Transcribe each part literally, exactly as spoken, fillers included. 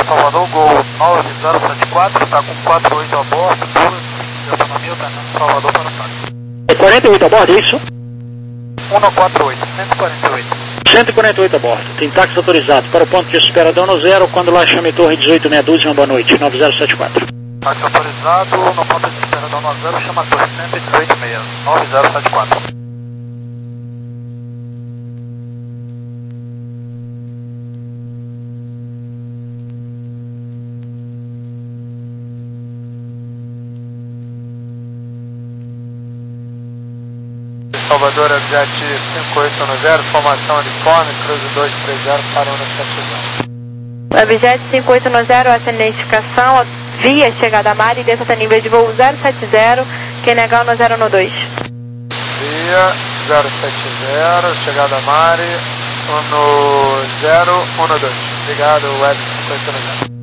Salvador, Gol nove zero sete quatro, está com quatro oito a bordo, duas de autonomia, alternando Salvador para o táxi. É quarenta e oito a bordo, é isso? cento e quarenta e oito, cento e quarenta e oito. cento e quarenta e oito a bordo. Tem táxi autorizado para o ponto de espera Dono Zero, quando lá chame Torre dezoito meia dúzia, uma boa noite, nove zero sete quatro. Táxi autorizado no ponto de espera Dono Zero, chama Torre cento e dezoito meia, nove zero sete quatro. Salvador, Aviat cinco oito um zero, formação uniforme, cruze dois três zero, parando sete zero. Aviat cinco oito um zero, essa identificação, via chegada a Mari, desça até nível de voo zero sete zero, quem negar no zero um dois. Via zero sete zero, chegada a Mari, no zero um dois. Obrigado, Web cinco oito um zero.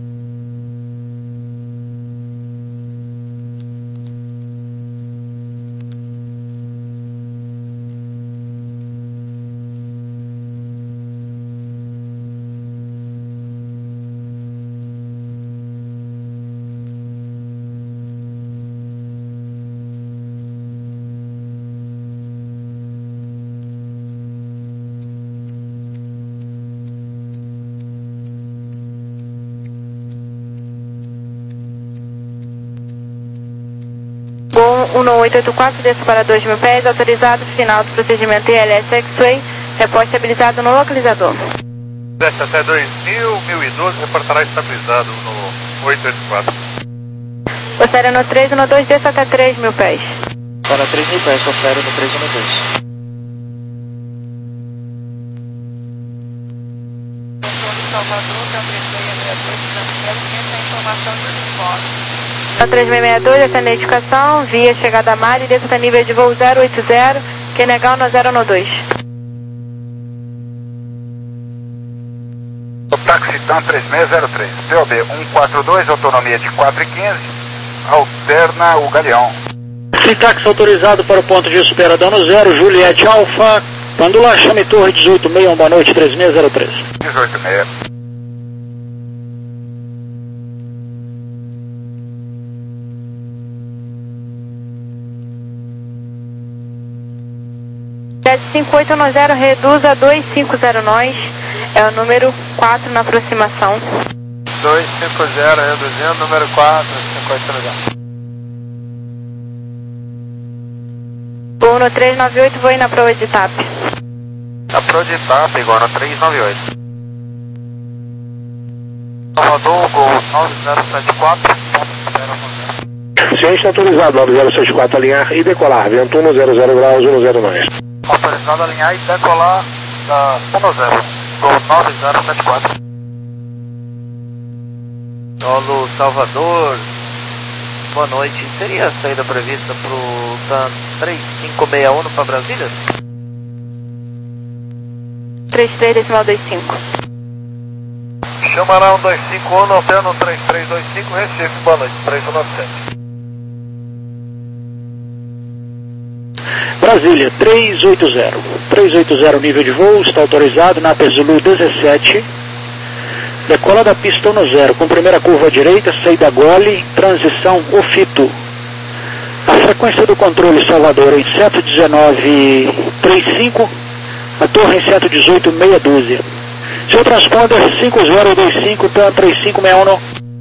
um oito oito quatro, desça para dois mil pés, autorizado, final do procedimento I L S X-Way, reporte estabilizado no localizador. Desce até dois mil, mil e doze, reportará estabilizado no oito oito quatro. Você no três um dois, desça até três mil pés. Para três mil pés, confere no três um dois. Salvador, três seis seis dois, essa informação do uniforme. três seis seis dois, essa identificação, via chegada a Mari, desça até nível de voo zero oito zero, quem negar no zero um dois. O táxi TAM três seis zero três, P O B um quatro dois, autonomia de quatro e quinze, alterna o Galeão. Tem táxi autorizado para o ponto de espera Dono Zero, Juliette Alfa, quando lá chame Torre dezoito meia, uma boa noite, três seis zero três. dezoito meia. cinco oito um zero, reduza dois cinco zero nós, é o número quatro na aproximação. dois cinco zero, reduzindo, número quatro, cinco oito um zero. Gol no três nove oito, vou ir na prova de T A P. Na prova de T A P, igual no três nove oito. Salvador, Gol nove zero sete quatro, ciência autorizado, nove zero sete quatro, alinhar e decolar, vento um zero zero graus, um zero nós. Autorizado a alinhar e decolar da um zero, Gol nove zero sete quatro. Solo Salvador, boa noite. Seria a saída prevista para o TAM três cinco seis um para Brasília? três três decimal dois cinco. Chamará um dois cinco um, alterno três três dois cinco, Recife, boa noite, três um nove sete. Brasília, três oito zero. três oito zero, nível de voo, está autorizado na Zulu dezessete. Decola da pista um zero, com primeira curva à direita, saída gole, transição Ofito. A frequência do controle Salvador em cento e dezenove vírgula trinta e cinco, a torre em cento e dezoito meia dúzia. Seu transponder cinco zero dois cinco, TAM três cinco seis um.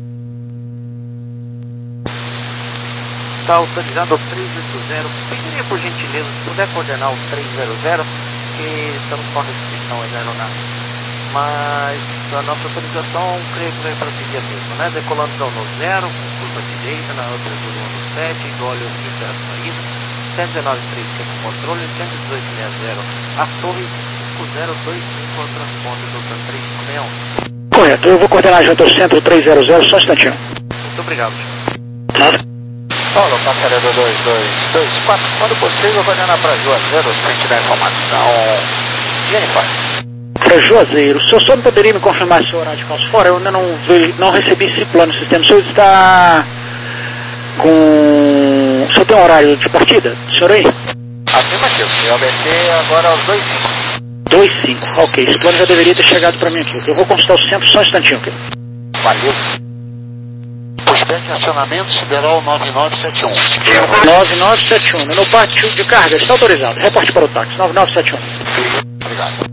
Está autorizado o três oito zero. Pediria por gentileza, se puder coordenar o três zero zero, que estamos com restrição aí na aeronave. Mas a nossa autorização, creio que vai para seguir a mesma, né? Decolando da no zero, com curva direita, na outra do um sete, gole o espera a saída, cento e dezenove três que é com controle, cento e dezoito sessenta, a torre cinco zero dois cinco, ao transponder do TAM três cinco seis um. Correto, eu vou coordenar junto ao centro três zero zero, só um instantinho. Muito obrigado. Nada. Paulo, passageiro dois dois dois quatro, quando possível, coordenar para Juazeiro, se tiver informação, Jennifer. Para Juazeiro, o senhor só não poderia me confirmar seu horário de calço fora? Eu ainda não, vi, não recebi esse plano no sistema. O senhor está com... O senhor tem um horário de partida? O senhor aí? Afirmativo, eu obter agora aos dois cinco. dois cinco, ok. Esse plano já deveria ter chegado para mim aqui. Eu vou consultar o centro só um instantinho, ok? Valeu. Pushback acionamento Sideral nove nove sete um. nove nove sete um, no pátio de carga, está autorizado. Reporte para o táxi, nove nove sete um. Obrigado.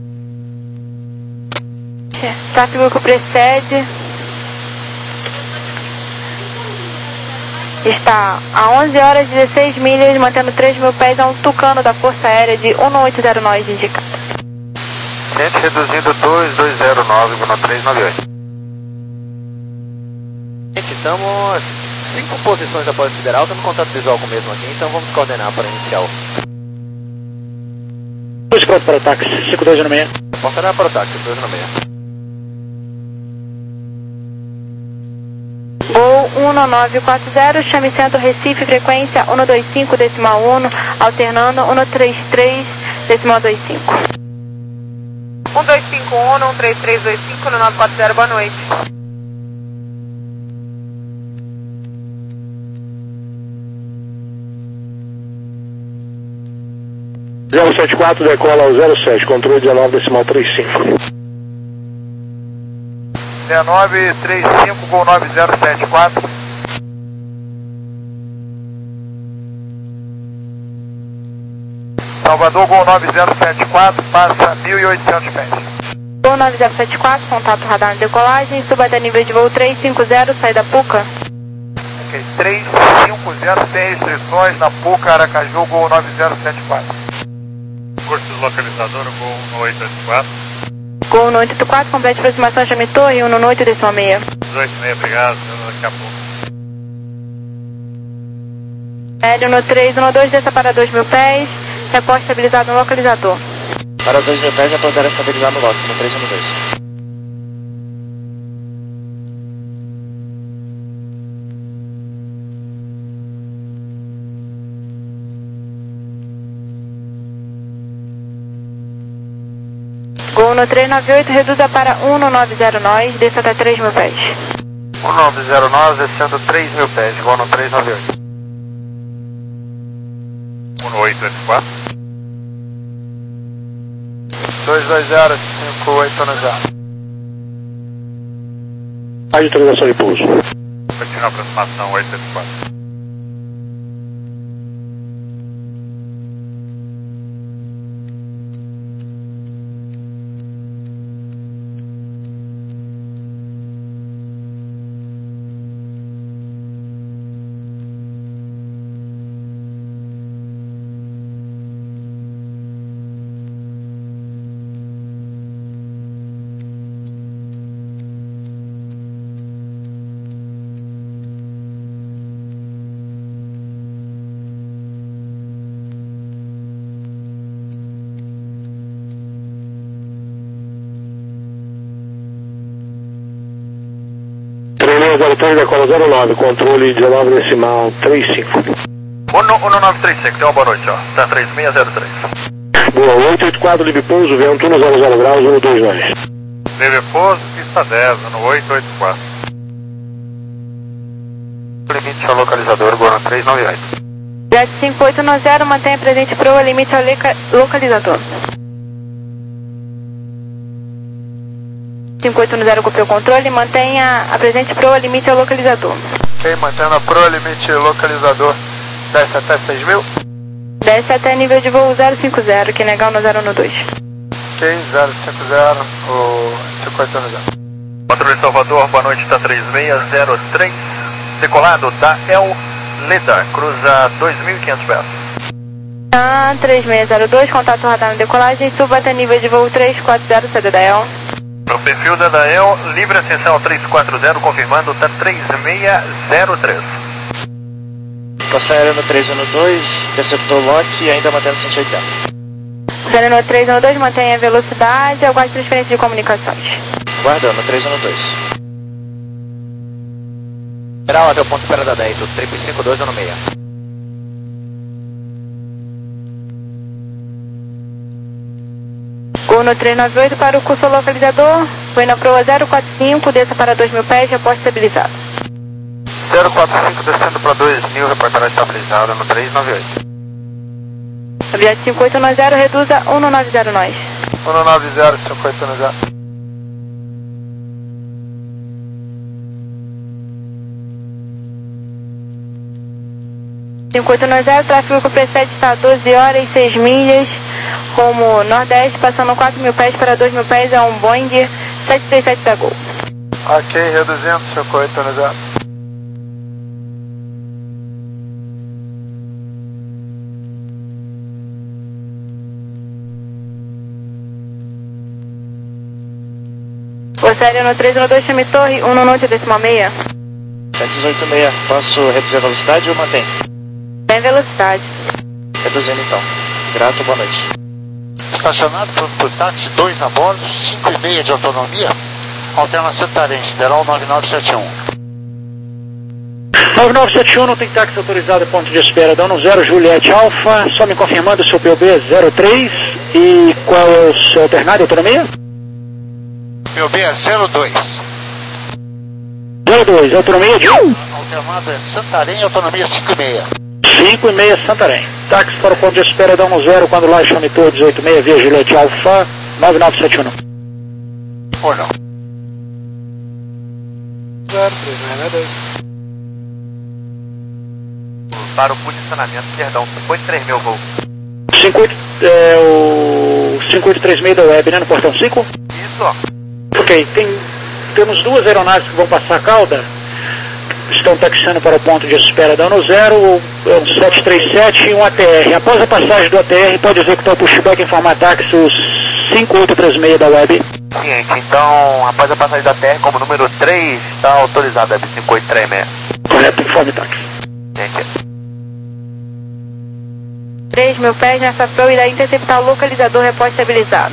Tráfego que precede está a onze horas e dezesseis milhas, mantendo três mil pés a um Tucano da Força Aérea de um oito zero nove indicado. Gente, reduzindo dois dois zero nove, três nove oito. Gente, estamos cinco posições após o Sideral, estamos em contato visual com o mesmo aqui, então vamos coordenar para inicial. dois pronto para o táxi, cinco dois zero seis. Coordenar para o táxi, dois zero seis. Voo um nove quatro zero, chame centro Recife, frequência um dois cinco decimal um, alternando um três três decimal dois cinco. um dois cinco um, um três três dois cinco, no nove quatro zero, boa noite. zero sete quatro, decola ao zero sete, controle dezenove decimal trinta e cinco. dezenove trinta e cinco, Gol nove zero sete quatro. Salvador, Gol nove zero sete quatro, passa mil e oitocentos pés. Gol nove zero sete quatro, contato radar na decolagem, suba até nível de voo três cinco zero, saída Puca. Ok, três cinco zero, tem restrições na Puca, Aracaju, Gol nove zero sete quatro. Curso localizador, Gol oito oito quatro. Gol oito oito quatro, complete aproximação, chame torre, um oito decimal seis. dezoito e meio, obrigado, daqui a pouco. Hélio no três um dois, desça para dois mil pés, reporte estabilizado no localizador. Para dois mil pés, reportar estabilizado no lote, no três um dois. Gol no três nove oito, reduza para um nove zero nove, desça até três mil pés. um nove zero nove, descendo três mil pés, Gol no três nove oito. um oito oito quatro. dois dois zero, cinco oito zero. A autorização de pouso. Continua a aproximação oito oito quatro. zero três, decola zero nove, controle dezenove decimal trinta e cinco. um nove três cinco, tem uma boa noite, ó. Tá três seis zero três. Boa, oito oito quatro, livre pouso, vento um zero zero graus, um dois nove. Livre pouso, pista dez, no oito oito quatro. Limite ao localizador, Gol três nove oito. Jet cinco oito zero, mantenha presente proa, limite ao leca- localizador. cinco oito zero, copiou o controle, mantenha a presente proa, limite ao localizador. Ok, mantendo a proa, limite localizador, desce até seis mil. Desce até nível de voo zero cinco zero, que negar no zero um dois. Ok, zero cinco zero, o cinco oito zero. Controle Salvador, boa noite, está três seis zero três, decolado da El Leda, cruza dois mil e quinhentos pés. Tá, três seis zero dois, contato radar na decolagem, suba até nível de voo três quatro zero, saída da El. No perfil da Dael, livre ascensão três quatro zero, confirmando, tá três seis zero três. Força Aérea no três um dois, deceptou o lote e ainda mantendo cento e oitenta. Sendo no três um dois, mantenha a velocidade, aguarde transferência de comunicações. Guardando, três um dois. Geral até o ponto de espera da dez, o triplo cinco dois um seis. Gol no três nove oito para o curso localizador, foi na proa zero quatro cinco, desça para dois mil pés, reporte estabilizado. zero quatro cinco, descendo para dois mil, reportará estabilizado no três nove oito. Objeto cinco oito zero, reduza um nove zero nove. um nove zero, cinco oito zero. cinco oito nove zero, tráfego com precede está a doze horas e seis milhas, rumo nordeste, passando quatro mil pés para dois mil pés, é um Boeing sete três sete da Gol. Ok, reduzindo, cinco oito nove zero. Você é no três um dois, chame torre, um noite decimal meia. sete oito seis, posso reduzir a velocidade ou mantém? Tem velocidade. Reduzindo então. Grato, boa noite. Estacionado por, por táxi dois a bordo, cinco e meia de autonomia, alterna Santarém, Sideral nove nove sete um. nove nove sete um, não tem táxi autorizado, ponto de espera, dando zero, Juliette Alfa, só me confirmando, seu P O B é zero três, e qual é o seu alternado, autonomia? P O B é zero dois. zero dois, autonomia de um? Alternado é Santarém, autonomia cinco e meia. cinco e meia Santarém. Táxi para o ponto de espera, dando zero, quando lá chame torre dezoito seis, via Juliette Alfa, nove nove sete um. Ou não? zero três seis dois. Para o posicionamento, perdão, cinco oito três mil voo. cinco oito, é o cinco oito três seis da Web, né, no portão cinco? Isso, ó. Ok, tem, temos duas aeronaves que vão passar a cauda, estão taxiando para o ponto de espera dando zero, um sete três sete e um A T R. Após a passagem do A T R, pode executar o pushback em forma táxi, os cinco oito três seis da Web. Ciente, então, após a passagem da T R como número três, está autorizado a Web cinco oito três seis. Correto, informe táxi. Ciente. três mil pés nessa P O irá interceptar o localizador repórter estabilizado.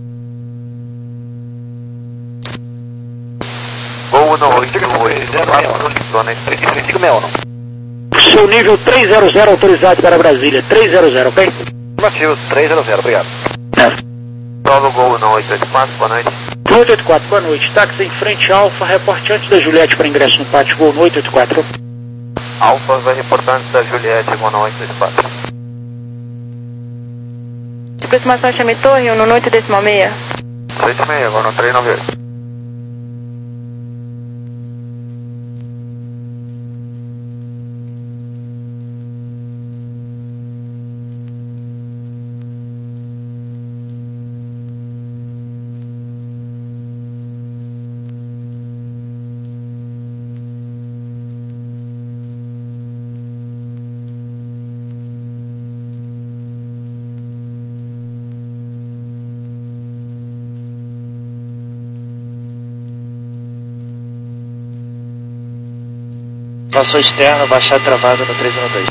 Gol no oito oito, zona três mil. Seu nível trezentos autorizado para Brasília, trezentos, ok? Afirmativo, trezentos, obrigado. É. Solo Gol no oito oito quatro, boa noite. oito oito quatro, boa noite. Táxi em frente Alfa, reporte antes da Juliette para ingresso no pátio, Gol no oito oito quatro. Alfa vai reportar antes da Juliette, Gol no oito oito quatro. Aproximação chame torre, um noite decimal meia. oito seis, Gol no três nove oito. Passou externo, baixar travada no três um dois.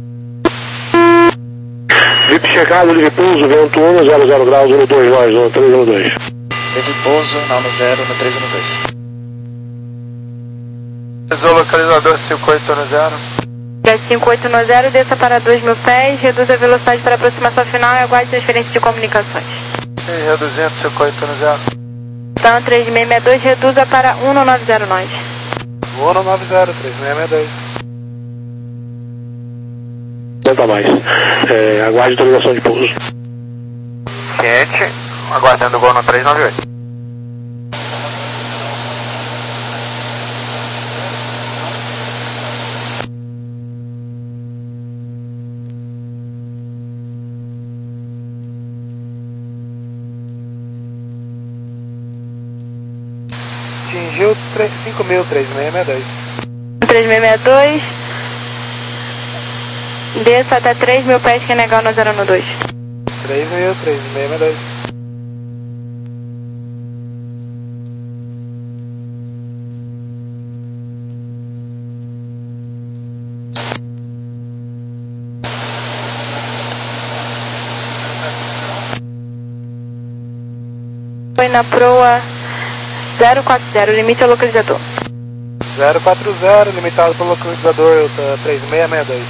V I P chegado, livre pouso, vento um, zero zero graus, um dois, nós, no três um dois. Teve pouso, não no zero, no três um dois. Pesou localizador cinco oito zero. Jet cinco oito zero, desça para dois mil pés, reduz a velocidade para aproximação final e aguarde transferência de comunicações. E reduzindo cinco oito zero. Então três seis seis dois, reduza para um nove zero nós. um nove zero, três seis seis dois. Não tá mais. É, aguarde autorização de pouso. Ciente, aguardando o Gol no três nove oito. Atingiu cinco mil, três seis seis dois. três seis seis dois, desça até três mil pés, que é legal no zero no dois. três mil, três seis seis dois. Foi na proa zero quatro zero, limite ao localizador. zero quatro zero, limitado pelo localizador três seis seis dois.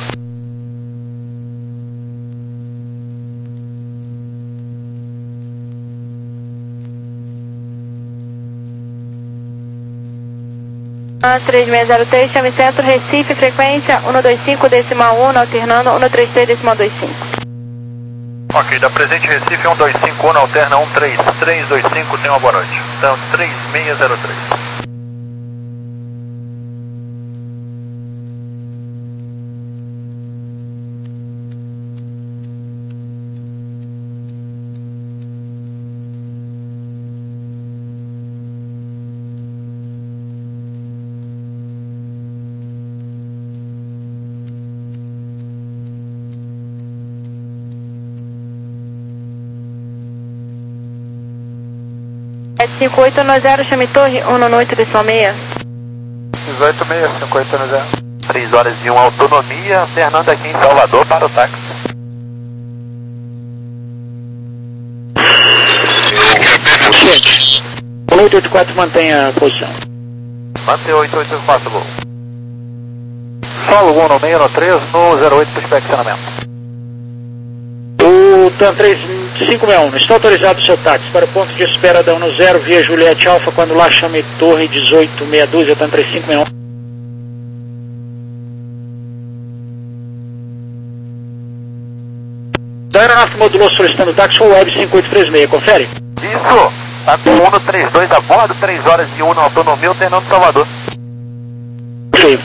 Ah, três seis zero três, chame centro, Recife, frequência um dois cinco, decimal um, alternando um três três, decimal dois cinco. Ok, da presente Recife um dois cinco um, alterna um três três dois cinco, tenha uma boa noite. Então, três seis zero três. sete cinco oito um zero, chame torre, um nove oito decimal seis. dezoito seis cinco oito zero. três horas e uma autonomia, Fernando aqui em Salvador para o táxi. oito oito quatro mantenha a posição. Mantém oito oito quatro, gol. Solo um no meio no três no zero oito para inspecionamento. O TAM três cinco seis um, está autorizado o seu táxi para o ponto de espera da um zero via Juliette Alfa, quando lá chame torre dezoito meia dúzia, TAM três cinco seis um. Da aeronave que modulou solicitando o táxi foi o Web cinco oito três seis, confere? Isso, tá com um no trinta e dois a bordo, três horas e uma autonomia, o Fernando Salvador. Ok.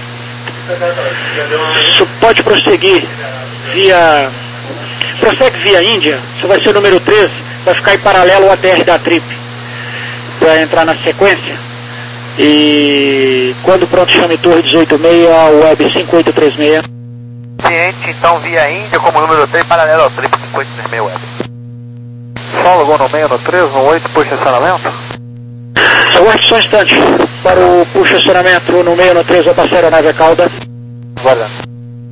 Isso pode prosseguir via... Prossegue via Índia, isso vai ser o número três, vai ficar em paralelo ao A T R da Trip, para entrar na sequência. E quando pronto, chame torre dezoito seis, Web cinco oito três seis. Ciente, então, via Índia como número três, paralelo ao Trip cinco oito três seis Web. Solo um no meio no três no oito por estacionamento. Aguarde só um instante. Para o puxa acionamento no meio no três, vai passar a aeronave a cauda. Guardando.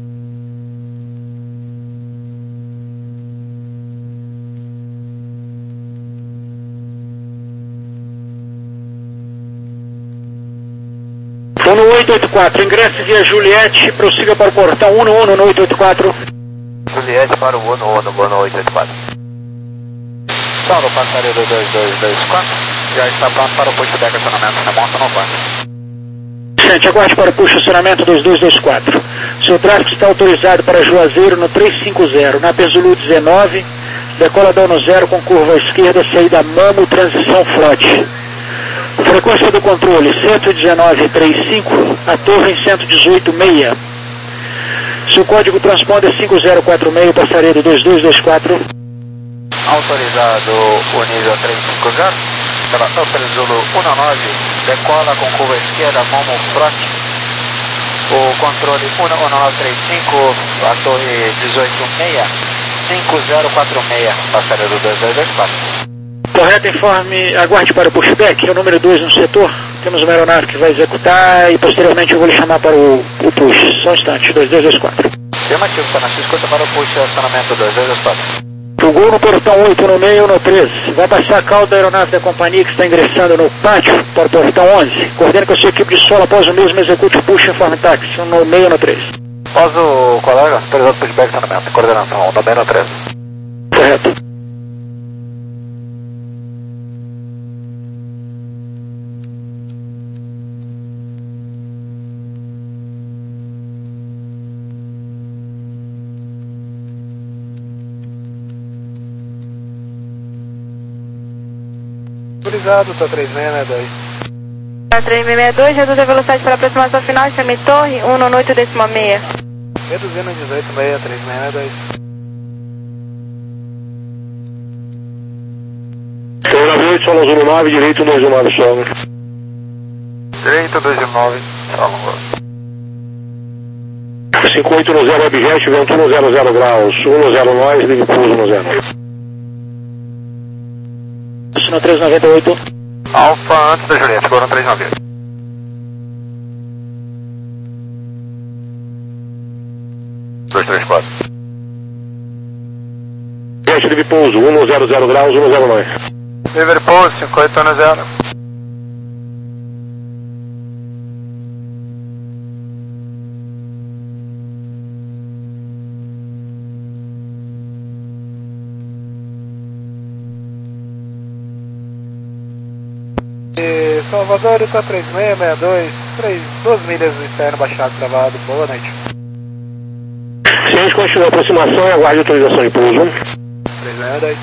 um oito oito quatro, ingresse via Juliette, prossiga para o portão um um no oito oito quatro. Juliette para o um no no oito oito quatro. Solo passaria do dois dois dois quatro. Já está pronto para o pushback acionamento. Remonta no quatro. Gente, aguarde para o puxa acionamento dois dois dois quatro. Seu tráfego está autorizado para Juazeiro no três cinco zero, na Pesulu dezenove, decola dono zero com curva à esquerda, saída Mamo, transição flote. Frequência do controle cento e dezenove ponto trinta e cinco, a torre em cento e dezoito ponto seis. Seu código transponder cinco zero quatro seis, passaria do dois dois dois quatro. Autorizado o nível trezentos e cinquenta, pela Upper Zulu nove, decola com curva esquerda, Momo Front. O controle um nove três cinco, a torre dezoito seis, cinco zero quatro seis, passaria do dois dois dois quatro. Correto, informe, aguarde para o pushback, é o número dois no setor. Temos uma aeronave que vai executar e posteriormente eu vou lhe chamar para o, o push. Só um instante, dois dois dois quatro. Afirmativo, está na sua escuta para o push acionamento dois dois dois quatro. Pulgou no portão oito no meio no três. Vai passar a cauda da aeronave da companhia que está ingressando no pátio para o portão onze. Coordene com a sua equipe de solo após o mesmo, execute o push informe táxi, no meio no três. Após o colega, autorizado pushback acionamento, coordenação, no meio no três. Correto. Autorizado, tá três seis seis dois. Tá três seis seis dois, reduz a velocidade para a aproximação final, chame torre um nove oito decimal seis. Reduzindo dezoito seis, três seis seis dois. Torre oito, solo Zulu nove, direito dois um nove, solo. Direito dois um nove, solo. cinco oito no zero, objeto, vento um zero zero graus, um zero nós, ligue pouso no zero. No três noventa e oito. Alfa antes da Juliette, agora no três nove oito. dois três quatro. Objeto, ligue pouso, um zero zero graus, um zero nós. River Pulse, cinco oito um zero. Salvador, está três seis seis dois, três, duas milhas do externo baixado travado, boa noite. Se a gente continua a aproximação, aguarde autorização de pouso. três seis dois.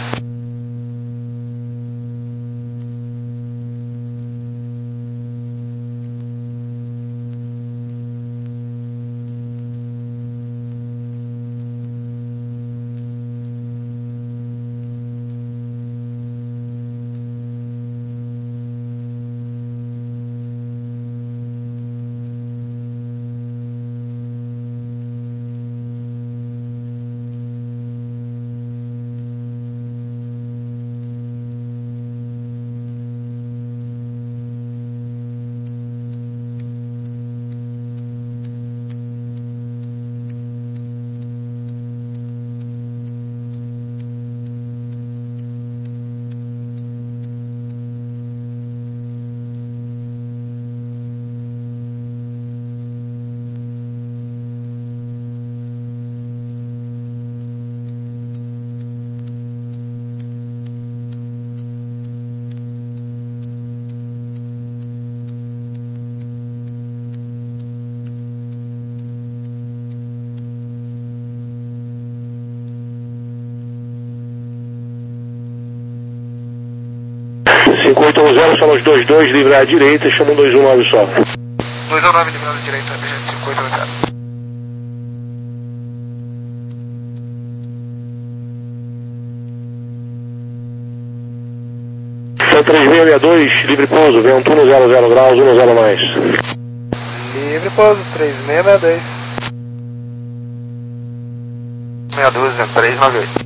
cinco oito um zero, só os dois dois, livre à direita, chama um dois um nove só. dois um nove, livre à direita, cinco oito um zero. São três seis seis dois, livre pouso, vento um zero zero graus, um zero mais. Livre pouso, três seis seis dois. Meia dúzia, três nove oito.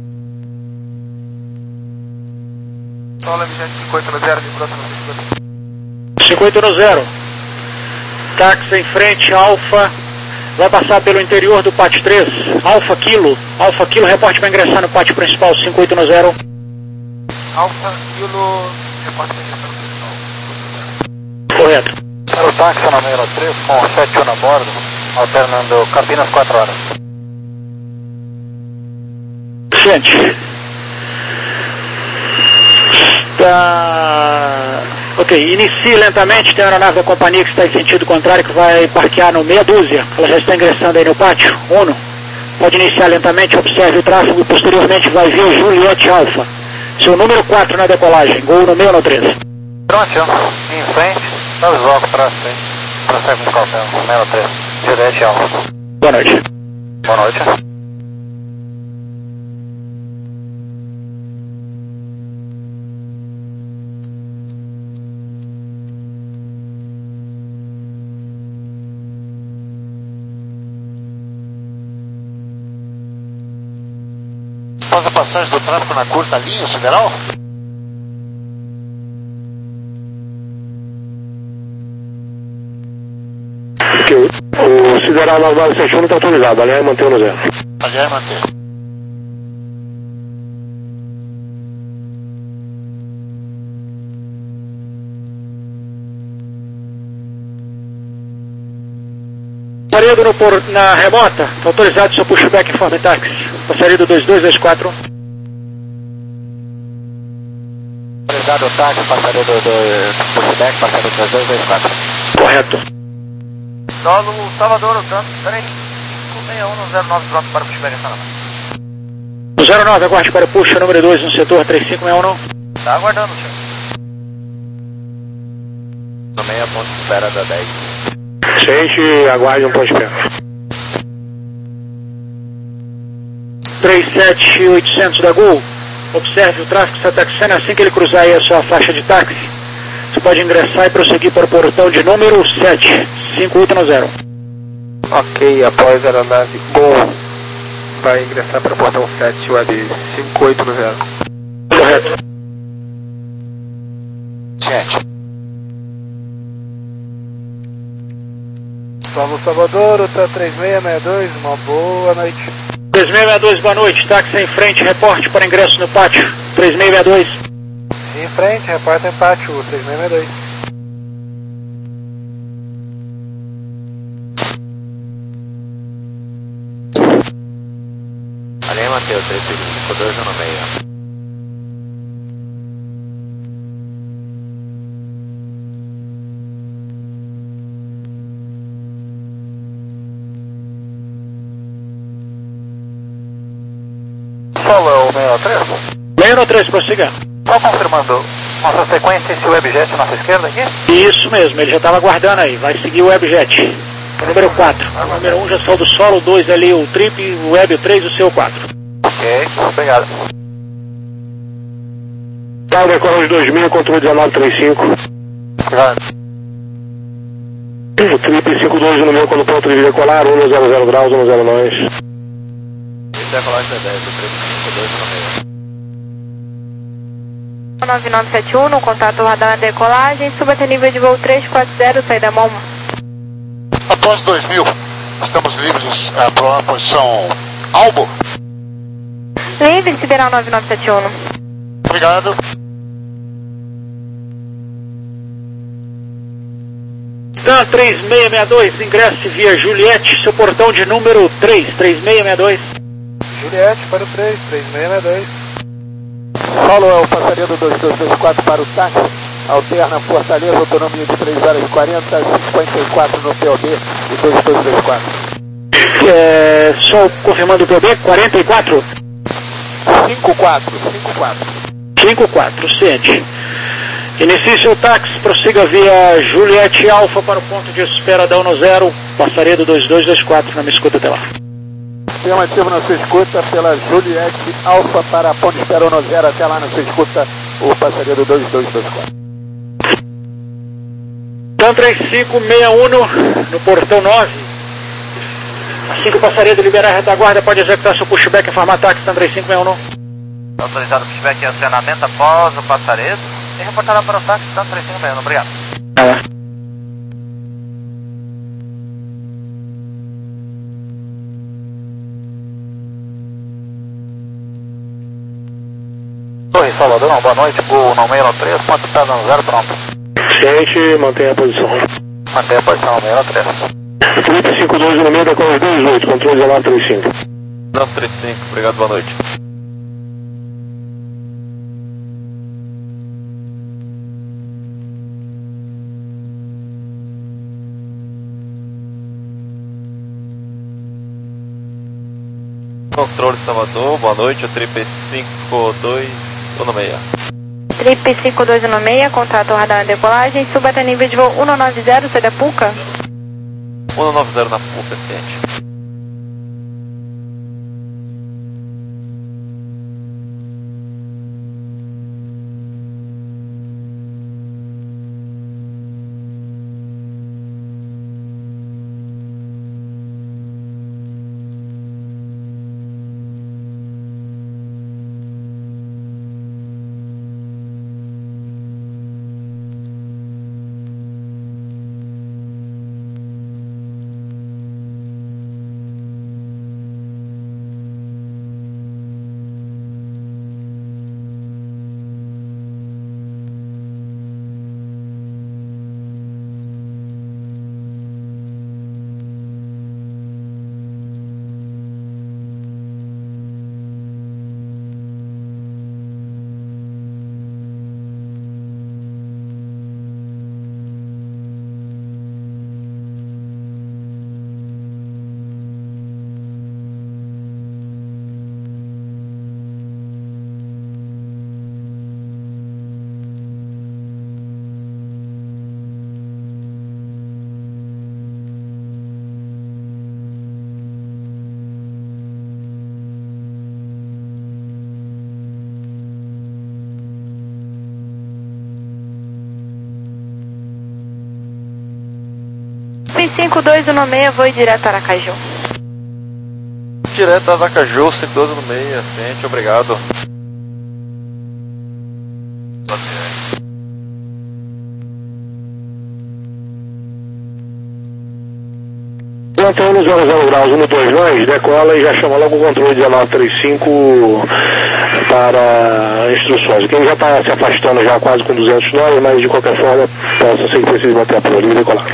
Solo objeto cinco oito um zero, vibração cinco oito um zero. Táxi em frente, Alfa. Vai passar pelo interior do pátio três. Alfa Kilo. Alfa Kilo, reporte para ingressar no pátio principal, cinco oito um zero. Alfa Kilo, reporte para ingressar no principal. Correto. Para o táxi número três com sete um a bordo, alternando cabinas quatro horas. Gente. Está... Ok, inicie lentamente, tem a aeronave da companhia que está em sentido contrário que vai parquear no meia dúzia. Ela já está ingressando aí no pátio. Uno, pode iniciar lentamente, observe o tráfego e posteriormente vai vir Juliette Alfa. Seu número quatro na decolagem, gol no meio ou no três. Pronto, em frente, dá os blocos para frente, prossegue com cautela, número três, Juliette Alfa. Boa noite. Boa noite. Após a passagem do tráfego na curta linha, Sideral? Ok, o Sideral nove nove sete um está autorizado, aliás, mantém no zero. Aliás, mantém. Passaria no por, na remota, tá autorizado seu pushback informe táxi. Passaria do dois dois dois quatro. Autorizado o táxi, passaria do, do pushback, passaria do dois dois dois quatro. Correto. Solo Salvador, o tanto, três cinco seis um zero nove, pronto para o pushback essa nova. zero nove, aguarde para puxa, número dois no setor três cinco seis um não. Tá aguardando, chefe. No meia ponto espera da dez. Gente, aguarde um ponto de pé. três sete oitocentos da Gol. Observe o tráfego que está taxiando. Assim que ele cruzar aí a sua faixa de táxi, você pode ingressar e prosseguir para o portão de número sete, cinco oito um zero. Ok, após a aeronave Gol, vai ingressar para o portão sete, web cinco oito um zero. Correto. sete. Solo Salvador, o T três seis seis dois, uma boa noite. três seis seis dois, boa noite. Táxi em frente, reporte para ingresso no pátio. três seis seis dois. Em frente, repórter em pátio, três seis seis dois. Aliás, mantém o três cinco dois um seis. Solo é o meio três? meio três, prossiga. Só confirmando, nossa sequência, esse webjet à nossa esquerda aqui? Isso mesmo, ele já estava aguardando aí. Vai seguir o webjet. O número quatro. O número um já saiu do solo, o dois ali o trip, o web o três, o seu quatro. Ok, obrigado. Tá, decola de dois mil, controle dezenove trinta e cinco. Obrigado. O trip cinco dois no meu, quando pronto de decolar, um zero zero graus, um zero mais. Decolagem da dez, o três cinco dois um seis. nove nove sete um, no contato radar na decolagem, suba até nível de voo três quatro zero, saída Moma. Após dois mil, estamos livres uh, para a posição Albo. Livre, Sideral nove nove sete um. Obrigado. Dan três seis seis dois, ingresse via Juliette, seu portão de número três, três seis seis dois. Juliette para o três, três seis seis dois. Solo é o passaria do dois dois dois quatro para o táxi, alterna Fortaleza, autonomia de três horas e quarenta, cinquenta e quatro no P O B e dois dois dois quatro. É, só confirmando o P O B, quarenta e quatro? cinco quatro, cinco quatro. cinco quatro, ciente. Inicie seu táxi, prossiga via Juliette Alfa para o ponto de espera da Uno Zero, Passaredo dois dois dois quatro, na minha escuta até lá. Afirmativo na sua escuta pela Juliette Alfa para a ponte de espera Uno Zero, até lá na sua escuta o Passaredo dois dois dois quatro. TAM três cinco seis um no portão nove. Assim que o Passaredo liberar a retaguarda, pode executar seu pushback e formar táxi TAM três cinco seis um. Autorizado o pushback e acionamento após o Passaredo. E reportará para o táxi TAM três cinco seis um. Obrigado. É. Torre Salvador, boa noite, Gol no seis três, ponto de no zero, pronto. Ciente, mantenha a posição. Mantenha a posição seis três. Felipe cinco dois no meio da Cola dois oito, controle nove três cinco. nove três cinco, obrigado, boa noite. Controle Salvador, boa noite, o Trip cinco dois um seis. Trip cinco dois um seis, contato radar na decolagem, suba até nível de voo cento e noventa, sai da Puca. cento e noventa na Puca, ciente. cinco dois um seis, vou direto a Aracaju. Direto a Aracaju, cinco dois um seis, ciente, obrigado. Então, no zero zero graus, um dois nós, decola e já chama logo o controle dezenove trinta e cinco para instruções. Quem já está se afastando já quase com duzentos nós, mas de qualquer forma, possa ser que precise bater a prova e decolar.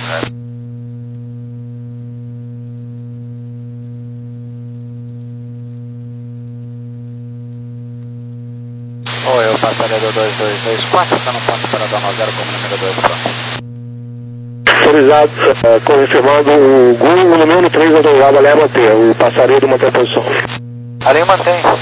Oi, o Passaredo dois dois dois quatro, está no ponto para dar zero como número dois, pronto. Autorizado, uh, confirmando o Gol no número três, autorizado a leva T, o Passaredo mantém a posição. Ali mantém.